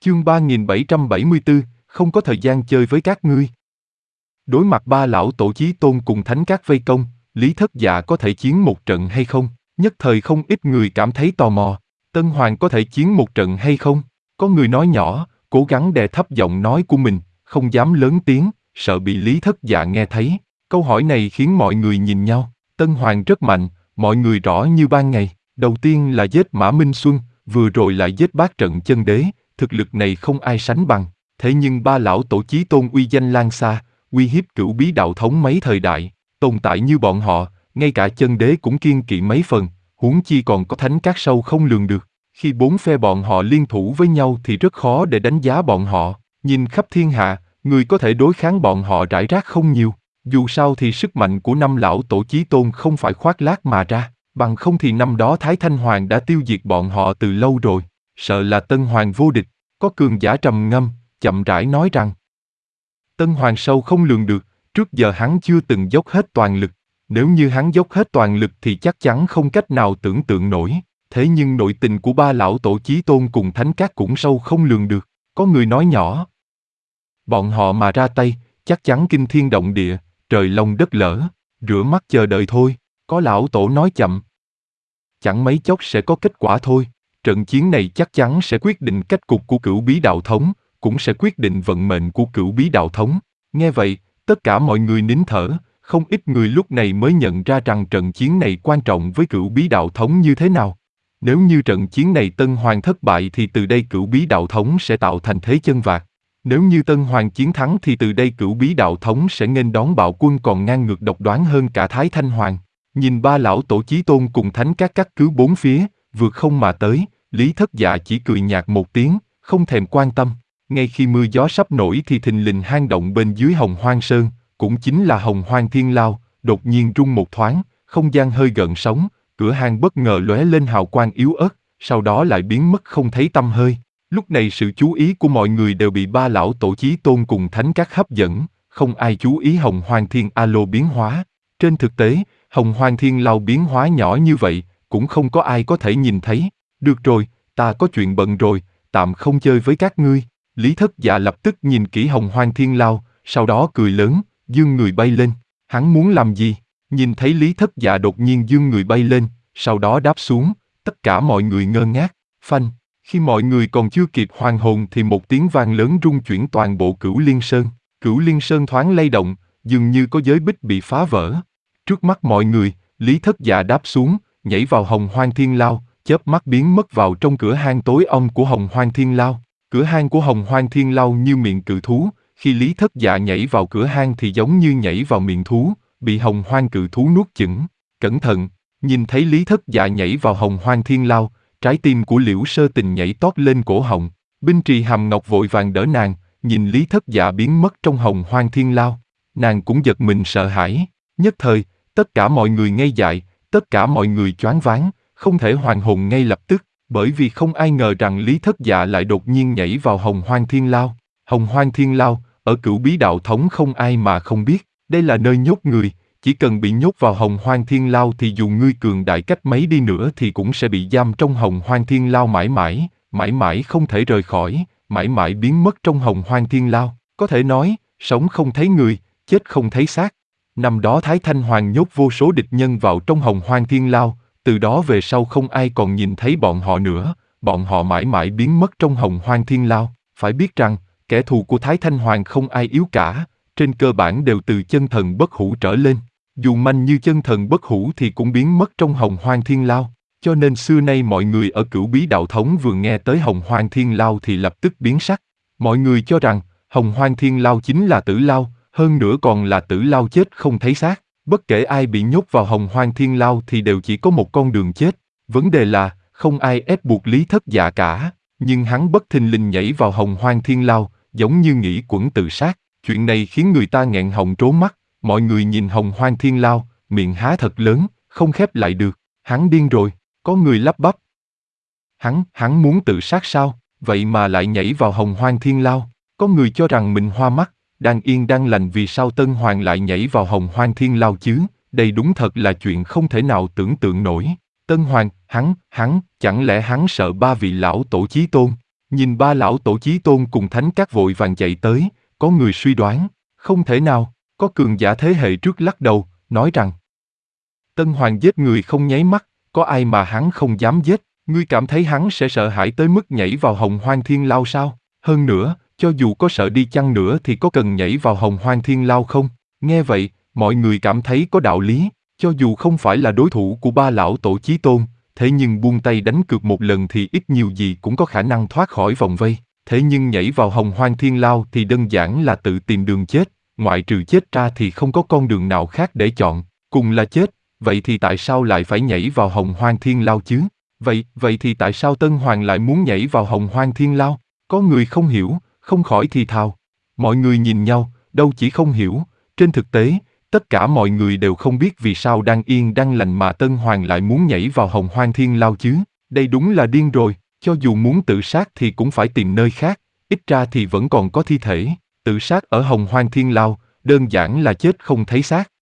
Chương 3774, không có thời gian chơi với các ngươi. Đối mặt ba lão tổ chí tôn cùng thánh các vây công, Lý Thất Dạ có thể chiến một trận hay không? Nhất thời không ít người cảm thấy tò mò. Tân Hoàng có thể chiến một trận hay không? Có người nói nhỏ, cố gắng đè thấp giọng nói của mình, không dám lớn tiếng, sợ bị Lý Thất Dạ nghe thấy. Câu hỏi này khiến mọi người nhìn nhau. Tân Hoàng rất mạnh, mọi người rõ như ban ngày. Đầu tiên là giết Mã Minh Xuân, vừa rồi lại giết bát trận chân đế. Thực lực này không ai sánh bằng. Thế nhưng ba lão tổ chí tôn uy danh lan xa, uy hiếp cửu bí đạo thống mấy thời đại, tồn tại như bọn họ, ngay cả chân đế cũng kiêng kỵ mấy phần, huống chi còn có thánh các sâu không lường được. Khi bốn phe bọn họ liên thủ với nhau thì rất khó để đánh giá bọn họ. Nhìn khắp thiên hạ, người có thể đối kháng bọn họ rải rác không nhiều. Dù sao thì sức mạnh của năm lão tổ chí tôn không phải khoác lác mà ra, bằng không thì năm đó Thái Thanh Hoàng đã tiêu diệt bọn họ từ lâu rồi. Sợ là Tân Hoàng vô địch. Có cường giả trầm ngâm, chậm rãi nói rằng Tân Hoàng sâu không lường được, trước giờ hắn chưa từng dốc hết toàn lực. Nếu như hắn dốc hết toàn lực thì chắc chắn không cách nào tưởng tượng nổi. Thế nhưng nội tình của ba lão tổ chí tôn cùng thánh các cũng sâu không lường được. Có người nói nhỏ. Bọn họ mà ra tay, chắc chắn kinh thiên động địa, trời long đất lở, rửa mắt chờ đợi thôi. Có lão tổ nói chậm. Chẳng mấy chốc sẽ có kết quả thôi. Trận chiến này chắc chắn sẽ quyết định cách cục của cửu bí đạo thống, cũng sẽ quyết định vận mệnh của cửu bí đạo thống. Nghe vậy, tất cả mọi người nín thở, không ít người lúc này mới nhận ra rằng trận chiến này quan trọng với cửu bí đạo thống như thế nào. Nếu như trận chiến này Tân Hoàng thất bại thì từ đây cửu bí đạo thống sẽ tạo thành thế chân vạc. Nếu như Tân Hoàng chiến thắng thì từ đây cửu bí đạo thống sẽ nghênh đón bạo quân còn ngang ngược độc đoán hơn cả Thái Thanh Hoàng. Nhìn ba lão tổ chí tôn cùng thánh các cắt cứ bốn phía, vượt không mà tới, Lý Thất Dạ chỉ cười nhạt một tiếng, không thèm quan tâm. Ngay khi mưa gió sắp nổi thì thình lình hang động bên dưới Hồng Hoang Sơn, cũng chính là Hồng Hoang Thiên Lao, đột nhiên rung một thoáng, không gian hơi gợn sóng, cửa hang bất ngờ lóe lên hào quang yếu ớt, sau đó lại biến mất không thấy tăm hơi. Lúc này sự chú ý của mọi người đều bị ba lão tổ chí tôn cùng thánh các hấp dẫn, không ai chú ý Hồng Hoang Thiên A-lô biến hóa. Trên thực tế, Hồng Hoang Thiên Lao biến hóa nhỏ như vậy, cũng không có ai có thể nhìn thấy. Được rồi, ta có chuyện bận rồi, tạm không chơi với các ngươi. Lý Thất Dạ lập tức nhìn kỹ Hồng Hoang Thiên Lao, sau đó cười lớn, giương người bay lên. Hắn muốn làm gì? Nhìn thấy Lý Thất Dạ đột nhiên giương người bay lên, sau đó đáp xuống, tất cả mọi người ngơ ngác. Phanh, khi mọi người còn chưa kịp hoàn hồn thì một tiếng vang lớn rung chuyển toàn bộ Cửu Liên Sơn. Cửu Liên Sơn thoáng lay động, dường như có giới bích bị phá vỡ. Trước mắt mọi người, Lý Thất Dạ đáp xuống, nhảy vào Hồng Hoang Thiên Lao, chớp mắt biến mất vào trong cửa hang tối om của Hồng Hoang Thiên Lao. Cửa hang của Hồng Hoang Thiên Lao như miệng cự thú, khi Lý Thất Dạ nhảy vào cửa hang thì giống như nhảy vào miệng thú, bị Hồng Hoang cự thú nuốt chửng. Cẩn thận, nhìn thấy Lý Thất Dạ nhảy vào Hồng Hoang Thiên Lao, trái tim của Liễu Sơ Tình nhảy tót lên cổ họng. Binh Trì Hàm Ngọc vội vàng đỡ nàng, nhìn Lý Thất Dạ biến mất trong Hồng Hoang Thiên Lao, nàng cũng giật mình sợ hãi. Nhất thời, tất cả mọi người ngây dại, tất cả mọi người choáng váng, không thể hoàn hồn ngay lập tức, bởi vì không ai ngờ rằng Lý Thất Dạ lại đột nhiên nhảy vào Hồng Hoang Thiên Lao. Hồng Hoang Thiên Lao, ở cửu bí đạo thống không ai mà không biết, đây là nơi nhốt người, chỉ cần bị nhốt vào Hồng Hoang Thiên Lao thì dù ngươi cường đại cách mấy đi nữa thì cũng sẽ bị giam trong Hồng Hoang Thiên Lao mãi mãi, mãi mãi không thể rời khỏi, mãi mãi biến mất trong Hồng Hoang Thiên Lao. Có thể nói, sống không thấy người, chết không thấy xác. Năm đó Thái Thanh Hoàng nhốt vô số địch nhân vào trong Hồng Hoang Thiên Lao, từ đó về sau không ai còn nhìn thấy bọn họ nữa, bọn họ mãi mãi biến mất trong Hồng Hoang Thiên Lao. Phải biết rằng, kẻ thù của Thái Thanh Hoàng không ai yếu cả, trên cơ bản đều từ chân thần bất hủ trở lên. Dù manh như chân thần bất hủ thì cũng biến mất trong Hồng Hoang Thiên Lao, cho nên xưa nay mọi người ở cửu bí đạo thống vừa nghe tới Hồng Hoang Thiên Lao thì lập tức biến sắc. Mọi người cho rằng, Hồng Hoang Thiên Lao chính là tử lao, hơn nữa còn là tử lao chết không thấy xác. Bất kể ai bị nhốt vào Hồng Hoang Thiên Lao thì đều chỉ có một con đường chết. Vấn đề là, không ai ép buộc Lý Thất Dạ cả, nhưng hắn bất thình lình nhảy vào Hồng Hoang Thiên Lao, giống như nghĩ quẩn tự sát. Chuyện này khiến người ta nghẹn họng trố mắt, mọi người nhìn Hồng Hoang Thiên Lao, miệng há thật lớn, không khép lại được. Hắn điên rồi, có người lắp bắp. Hắn muốn tự sát sao, vậy mà lại nhảy vào Hồng Hoang Thiên Lao. Có người cho rằng mình hoa mắt, đang yên đang lành vì sao Tân Hoàng lại nhảy vào Hồng Hoang Thiên Lao chứ, đây đúng thật là chuyện không thể nào tưởng tượng nổi. Tân Hoàng, chẳng lẽ hắn sợ ba vị lão tổ chí tôn? Nhìn ba lão tổ chí tôn cùng thánh các vội vàng chạy tới, có người suy đoán, không thể nào, có cường giả thế hệ trước lắc đầu, nói rằng Tân Hoàng giết người không nháy mắt, có ai mà hắn không dám giết, ngươi cảm thấy hắn sẽ sợ hãi tới mức nhảy vào Hồng Hoang Thiên Lao sao? Hơn nữa, cho dù có sợ đi chăng nữa thì có cần nhảy vào Hồng Hoang Thiên Lao không? Nghe vậy, mọi người cảm thấy có đạo lý, cho dù không phải là đối thủ của ba lão tổ chí tôn, thế nhưng buông tay đánh cược một lần thì ít nhiều gì cũng có khả năng thoát khỏi vòng vây. Thế nhưng nhảy vào Hồng Hoang Thiên Lao thì đơn giản là tự tìm đường chết, ngoại trừ chết ra thì không có con đường nào khác để chọn, cùng là chết. Vậy thì tại sao lại phải nhảy vào Hồng Hoang Thiên Lao chứ? Vậy thì tại sao Tân Hoàng lại muốn nhảy vào Hồng Hoang Thiên Lao? Có người không hiểu, không khỏi thì thào. Mọi người nhìn nhau, đâu chỉ không hiểu, trên thực tế, tất cả mọi người đều không biết vì sao đang yên đang lành mà Tân Hoàng lại muốn nhảy vào Hồng Hoang Thiên Lao chứ. Đây đúng là điên rồi, cho dù muốn tự sát thì cũng phải tìm nơi khác, ít ra thì vẫn còn có thi thể. Tự sát ở Hồng Hoang Thiên Lao, đơn giản là chết không thấy xác.